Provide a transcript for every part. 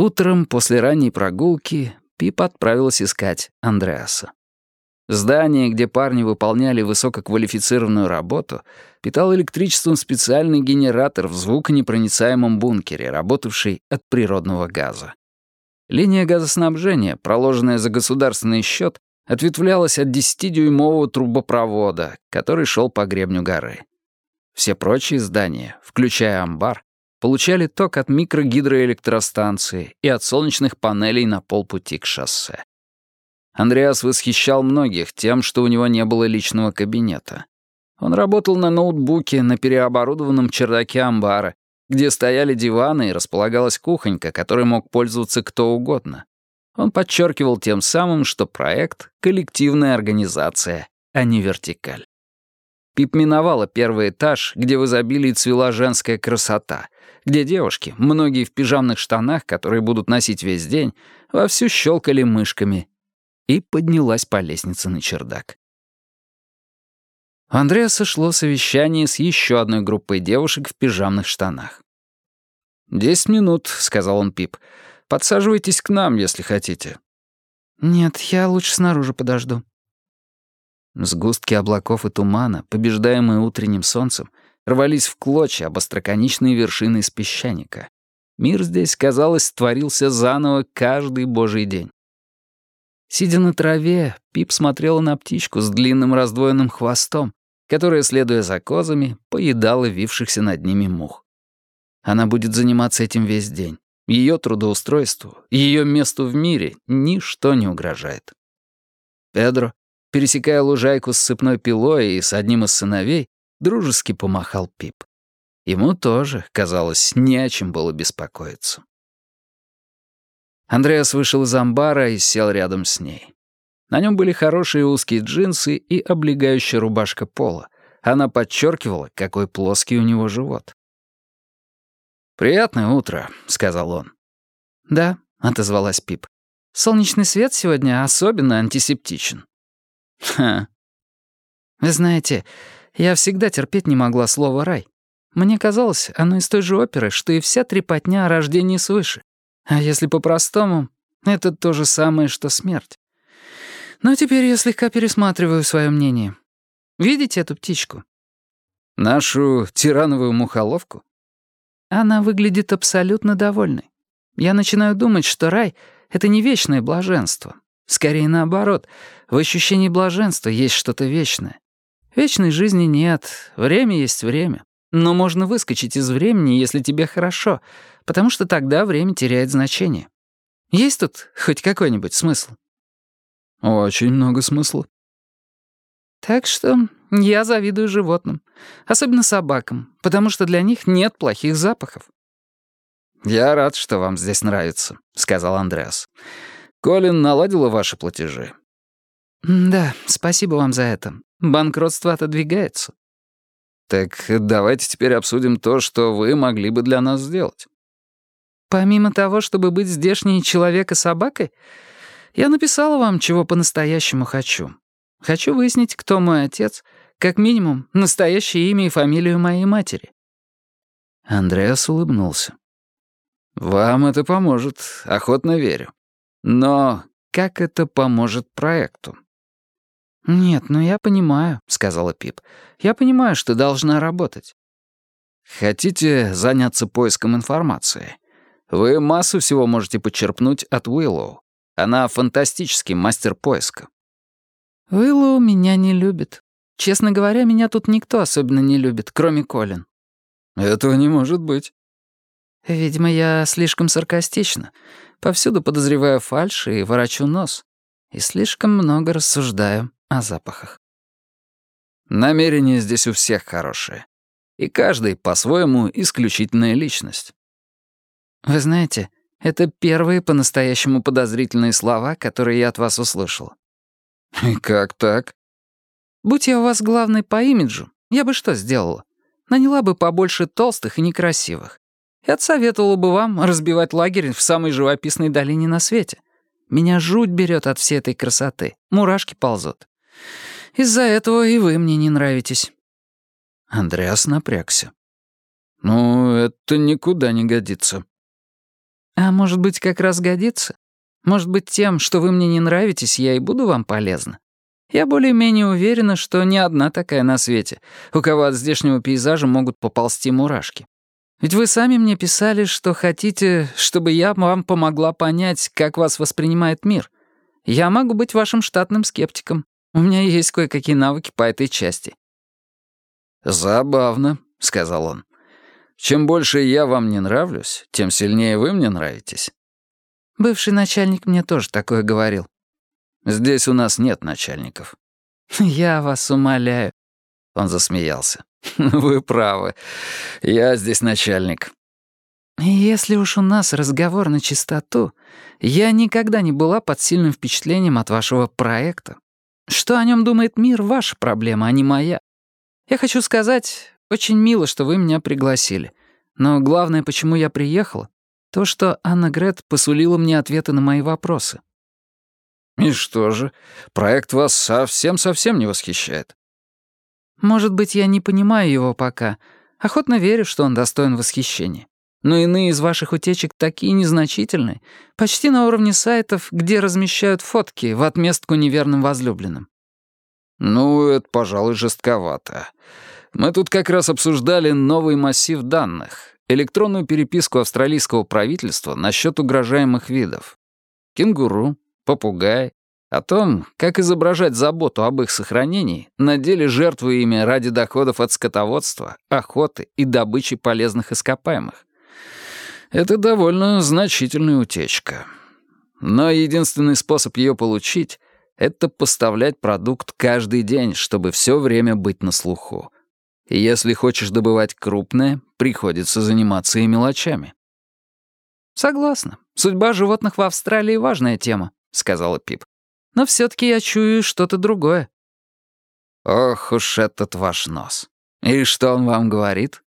Утром после ранней прогулки Пип отправилась искать Андреаса. Здание, где парни выполняли высококвалифицированную работу, питал электричеством специальный генератор в звуконепроницаемом бункере, работавший от природного газа. Линия газоснабжения, проложенная за государственный счет, ответвлялась от 10-дюймового трубопровода, который шел по гребню горы. Все прочие здания, включая амбар, получали ток от микрогидроэлектростанции и от солнечных панелей на полпути к шоссе. Андреас восхищал многих тем, что у него не было личного кабинета. Он работал на ноутбуке на переоборудованном чердаке амбара, где стояли диваны и располагалась кухонька, которой мог пользоваться кто угодно. Он подчеркивал тем самым, что проект — коллективная организация, а не вертикаль. Пип миновала первый этаж, где в изобилии цвела женская красота, где девушки, многие в пижамных штанах, которые будут носить весь день, вовсю щелкали мышками, и поднялась по лестнице на чердак. У Андреаса шло совещание с еще одной группой девушек в пижамных штанах. «10 минут», — сказал он Пип. «Подсаживайтесь к нам, если хотите». «Нет, я лучше снаружи подожду». Сгустки облаков и тумана, побеждаемые утренним солнцем, рвались в клочья об остроконечные вершины из песчаника. Мир здесь, казалось, творился заново каждый божий день. Сидя на траве, Пип смотрела на птичку с длинным раздвоенным хвостом, которая, следуя за козами, поедала вившихся над ними мух. Она будет заниматься этим весь день. Ее трудоустройству, ее месту в мире ничто не угрожает. Педро, пересекая лужайку с цепной пилой и с одним из сыновей, дружески помахал Пип. Ему тоже, казалось, не о чем было беспокоиться. Андреас вышел из амбара и сел рядом с ней. На нем были хорошие узкие джинсы и облегающая рубашка пола. Она подчеркивала, какой плоский у него живот. «Приятное утро», — сказал он. «Да», — отозвалась Пип. «Солнечный свет сегодня особенно антисептичен». «Ха». «Вы знаете, я всегда терпеть не могла слово «рай». Мне казалось, оно из той же оперы, что и вся трепотня о рождении свыше. А если по-простому, это то же самое, что смерть. Но теперь я слегка пересматриваю свое мнение. Видите эту птичку? «Нашу тирановую мухоловку?» Она выглядит абсолютно довольной. Я начинаю думать, что рай — это не вечное блаженство. Скорее наоборот, в ощущении блаженства есть что-то вечное. Вечной жизни нет, время есть время. Но можно выскочить из времени, если тебе хорошо, потому что тогда время теряет значение. Есть тут хоть какой-нибудь смысл? Очень много смысла. Так что я завидую животным, особенно собакам, потому что для них нет плохих запахов. «Я рад, что вам здесь нравится», — сказал Андреас. «Колин наладила ваши платежи?» «Да, спасибо вам за это. Банкротство отодвигается». «Так давайте теперь обсудим то, что вы могли бы для нас сделать». Помимо того, чтобы быть здешней человека-собакой, я написала вам, чего по-настоящему хочу. Хочу выяснить, кто мой отец, как минимум, настоящее имя и фамилию моей матери». Андреас улыбнулся. «Вам это поможет, охотно верю. Но как это поможет проекту?» «Нет, ну я понимаю», — сказала Пип. «Я понимаю, что должна работать». «Хотите заняться поиском информации? Вы массу всего можете почерпнуть от Уиллоу. Она фантастический мастер поиска». «Уиллоу меня не любит. Честно говоря, меня тут никто особенно не любит, кроме Колин». «Этого не может быть». «Видимо, я слишком саркастична. Повсюду подозреваю фальшь и ворочу нос. И слишком много рассуждаю о запахах». Намерения здесь у всех хорошие. И каждый, по-своему, исключительная личность. Вы знаете, это первые по-настоящему подозрительные слова, которые я от вас услышал. И как так? Будь я у вас главной по имиджу, я бы что сделала? Наняла бы побольше толстых и некрасивых. И отсоветовала бы вам разбивать лагерь в самой живописной долине на свете. Меня жуть берет от всей этой красоты. Мурашки ползут. Из-за этого и вы мне не нравитесь». Андреас напрягся. «Ну, это никуда не годится». А может быть, как раз годится? Может быть, тем, что вы мне не нравитесь, я и буду вам полезна? Я более-менее уверена, что не одна такая на свете, у кого от здешнего пейзажа могут поползти мурашки. Ведь вы сами мне писали, что хотите, чтобы я вам помогла понять, как вас воспринимает мир. Я могу быть вашим штатным скептиком. У меня есть кое-какие навыки по этой части». «Забавно», — сказал он. «Чем больше я вам не нравлюсь, тем сильнее вы мне нравитесь». Бывший начальник мне тоже такое говорил. «Здесь у нас нет начальников». «Я вас умоляю». Он засмеялся. «Вы правы. Я здесь начальник». «Если уж у нас разговор на чистоту, я никогда не была под сильным впечатлением от вашего проекта. Что о нем думает мир — ваша проблема, а не моя. Я хочу сказать, очень мило, что вы меня пригласили. Но главное, почему я приехала, то, что Анна Грет посулила мне ответы на мои вопросы». «И что же, проект вас совсем-совсем не восхищает?» «Может быть, я не понимаю его пока. Охотно верю, что он достоин восхищения. Но иные из ваших утечек такие незначительные, почти на уровне сайтов, где размещают фотки в отместку неверным возлюбленным». «Ну, это, пожалуй, жестковато. Мы тут как раз обсуждали новый массив данных, электронную переписку австралийского правительства насчет угрожаемых видов. Кенгуру, попугай, о том, как изображать заботу об их сохранении, на деле жертвуя ими ради доходов от скотоводства, охоты и добычи полезных ископаемых. Это довольно значительная утечка. Но единственный способ ее получить — это поставлять продукт каждый день, чтобы все время быть на слуху. И если хочешь добывать крупное, приходится заниматься и мелочами». «Согласна. Судьба животных в Австралии — важная тема», — сказала Пип. «Но все-таки я чую что-то другое». «Ох уж этот ваш нос. И что он вам говорит?»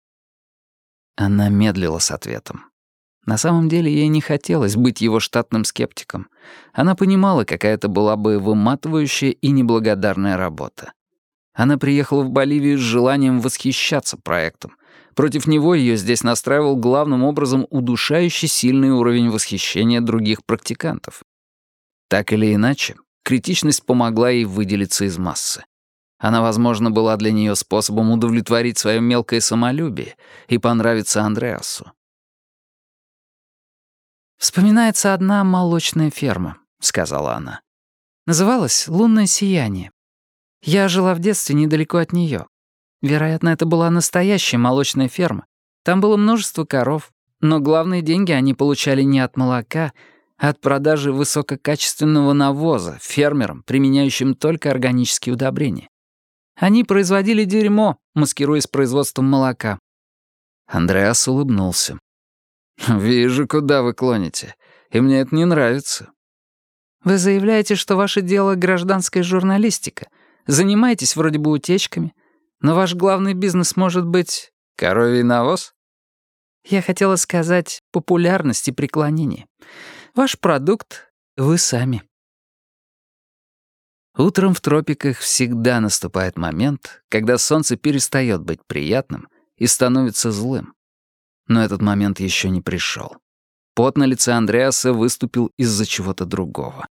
Она медлила с ответом. На самом деле ей не хотелось быть его штатным скептиком. Она понимала, какая это была бы выматывающая и неблагодарная работа. Она приехала в Боливию с желанием восхищаться проектом. Против него ее здесь настраивал главным образом удушающий сильный уровень восхищения других практикантов. Так или иначе, критичность помогла ей выделиться из массы. Она, возможно, была для нее способом удовлетворить свое мелкое самолюбие и понравиться Андреасу. «Вспоминается одна молочная ферма», — сказала она. «Называлась «Лунное сияние». Я жила в детстве недалеко от нее. Вероятно, это была настоящая молочная ферма. Там было множество коров, но главные деньги они получали не от молока, а от продажи высококачественного навоза фермерам, применяющим только органические удобрения. Они производили дерьмо, маскируясь производством молока». Андреас улыбнулся. «Вижу, куда вы клоните, и мне это не нравится». «Вы заявляете, что ваше дело — гражданская журналистика. Занимаетесь вроде бы утечками, но ваш главный бизнес может быть...» «Коровий навоз?» «Я хотела сказать популярность и преклонение. Ваш продукт — вы сами». Утром в тропиках всегда наступает момент, когда солнце перестает быть приятным и становится злым. Но этот момент еще не пришел. Пот на лице Андреаса выступил из-за чего-то другого.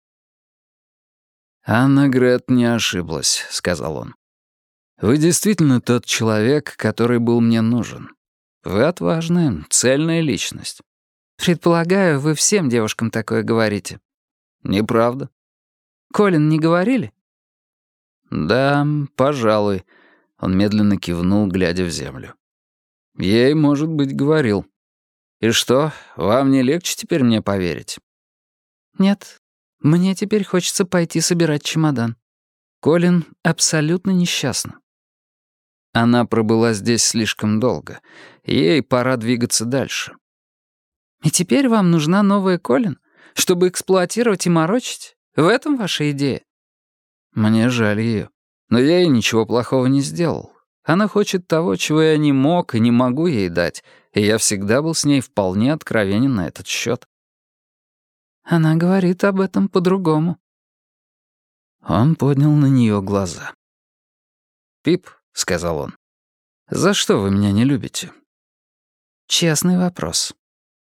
«Анна Грет не ошиблась», — сказал он. «Вы действительно тот человек, который был мне нужен. Вы отважная, цельная личность». «Предполагаю, вы всем девушкам такое говорите». «Неправда». «Колин не говорили?» «Да, пожалуй», — он медленно кивнул, глядя в землю. «Ей, может быть, говорил. И что, вам не легче теперь мне поверить?» «Нет, мне теперь хочется пойти собирать чемодан. Колин абсолютно несчастна». Она пробыла здесь слишком долго. Ей пора двигаться дальше. «И теперь вам нужна новая Колин, чтобы эксплуатировать и морочить? В этом ваша идея?» «Мне жаль ее, но я ей ничего плохого не сделал. Она хочет того, чего я не мог и не могу ей дать, и я всегда был с ней вполне откровенен на этот счет». «Она говорит об этом по-другому». Он поднял на нее глаза. «Пип», — сказал он, — «за что вы меня не любите?» «Честный вопрос».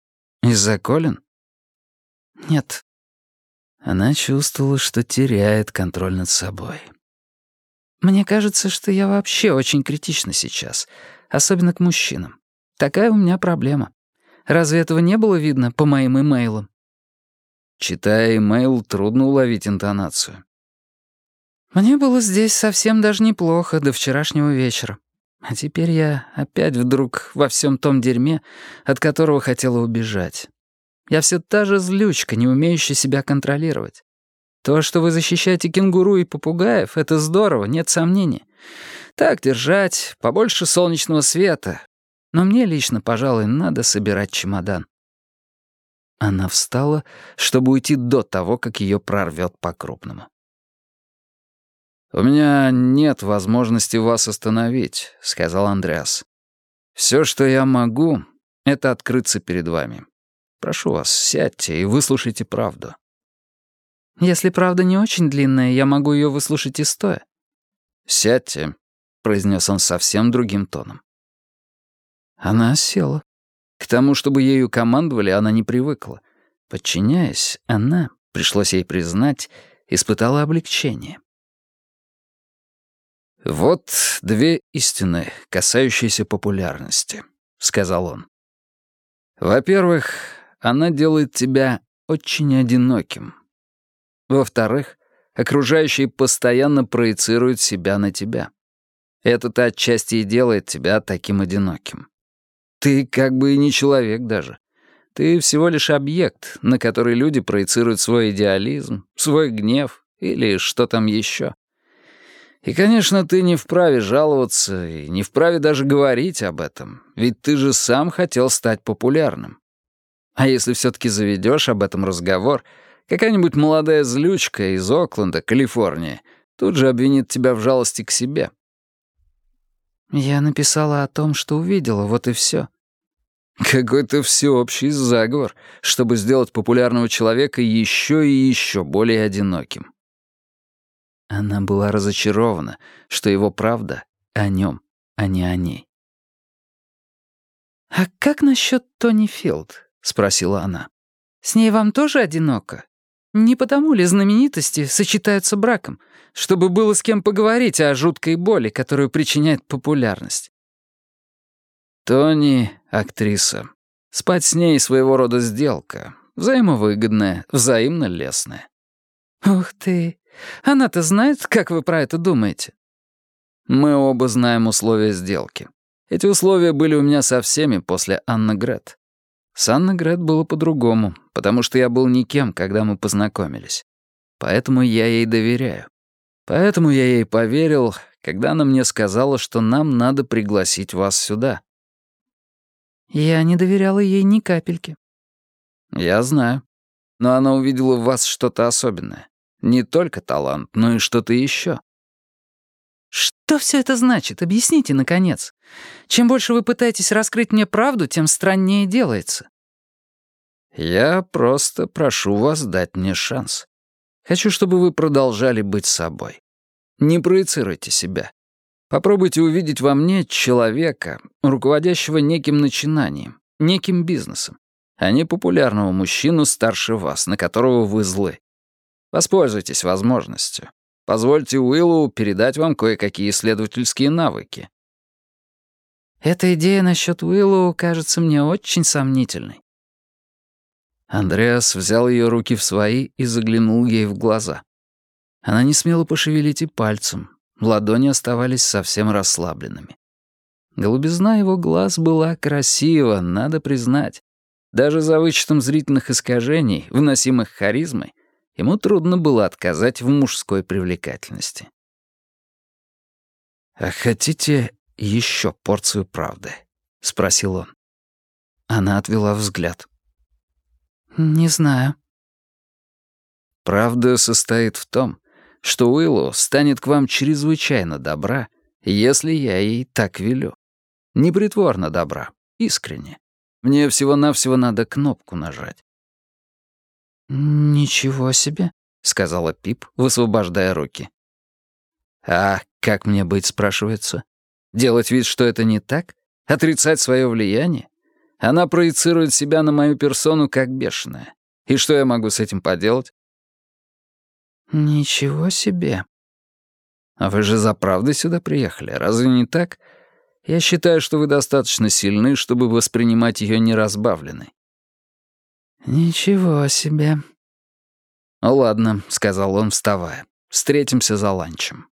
Из-за Колин? Нет. Она чувствовала, что теряет контроль над собой. Мне кажется, что я вообще очень критична сейчас, особенно к мужчинам. Такая у меня проблема. Разве этого не было видно по моим имейлам? Читая имейл, трудно уловить интонацию. Мне было здесь совсем даже неплохо до вчерашнего вечера. А теперь я опять вдруг во всем том дерьме, от которого хотела убежать. Я все та же злючка, не умеющая себя контролировать. То, что вы защищаете кенгуру и попугаев, это здорово, нет сомнений. Так держать, побольше солнечного света. Но мне лично, пожалуй, надо собирать чемодан. Она встала, чтобы уйти до того, как ее прорвет по-крупному. «У меня нет возможности вас остановить», — сказал Андреас. «Все, что я могу, — это открыться перед вами. Прошу вас, сядьте и выслушайте правду». Если правда не очень длинная, я могу ее выслушать и стоя. «Сядьте», — произнес он совсем другим тоном. Она села. К тому, чтобы ею командовали, она не привыкла. Подчиняясь, она, пришлось ей признать, испытала облегчение. «Вот две истины, касающиеся популярности», — сказал он. «Во-первых, она делает тебя очень одиноким. Во-вторых, окружающие постоянно проецируют себя на тебя. Это-то отчасти и делает тебя таким одиноким. Ты как бы и не человек даже. Ты всего лишь объект, на который люди проецируют свой идеализм, свой гнев или что там еще. И, конечно, ты не вправе жаловаться и не вправе даже говорить об этом, ведь ты же сам хотел стать популярным. А если все-таки заведешь об этом разговор, какая-нибудь молодая злючка из Окленда, Калифорния, тут же обвинит тебя в жалости к себе. Я написала о том, что увидела, вот и все. Какой-то всеобщий заговор, чтобы сделать популярного человека еще и еще более одиноким. Она была разочарована, что его правда о нем, а не о ней. «А как насчет Тони Филд?» — спросила она. «С ней вам тоже одиноко? Не потому ли знаменитости сочетаются браком, чтобы было с кем поговорить о жуткой боли, которую причиняет популярность?» Тони — актриса. Спать с ней своего рода сделка. Взаимовыгодная, взаимно лестная. «Ух ты! Она-то знает, как вы про это думаете?» Мы оба знаем условия сделки. Эти условия были у меня со всеми после Анны Грет. С Анной Грет было по-другому, потому что я был никем, когда мы познакомились. Поэтому я ей доверяю. Поэтому я ей поверил, когда она мне сказала, что нам надо пригласить вас сюда. Я не доверяла ей ни капельки. Я знаю. Но она увидела в вас что-то особенное. Не только талант, но и что-то еще. Что все это значит? Объясните, наконец. Чем больше вы пытаетесь раскрыть мне правду, тем страннее делается. Я просто прошу вас дать мне шанс. Хочу, чтобы вы продолжали быть собой. Не проецируйте себя. Попробуйте увидеть во мне человека, руководящего неким начинанием, неким бизнесом, а не популярного мужчину старше вас, на которого вы злы. Воспользуйтесь возможностью. Позвольте Уиллу передать вам кое-какие исследовательские навыки. Эта идея насчет Уиллоу кажется мне очень сомнительной. Андреас взял ее руки в свои и заглянул ей в глаза. Она не смела пошевелить и пальцем. Ладони оставались совсем расслабленными. Голубизна его глаз была красива, надо признать. Даже за вычетом зрительных искажений, вносимых харизмой, ему трудно было отказать в мужской привлекательности. «А хотите еще порцию правды?» — спросил он. Она отвела взгляд. «Не знаю». «Правда состоит в том, что Уиллоу станет к вам чрезвычайно добра, если я ей так велю. Непритворно добра, искренне. Мне всего-навсего надо кнопку нажать». «Ничего себе», — сказала Пип, высвобождая руки. «А как мне быть?» — спрашивается. «Делать вид, что это не так? Отрицать свое влияние? Она проецирует себя на мою персону как бешеная. И что я могу с этим поделать? Ничего себе. А вы же за правдой сюда приехали, разве не так? Я считаю, что вы достаточно сильны, чтобы воспринимать ее неразбавленной. Ничего себе. «Ну ладно», — сказал он, вставая. «Встретимся за ланчем».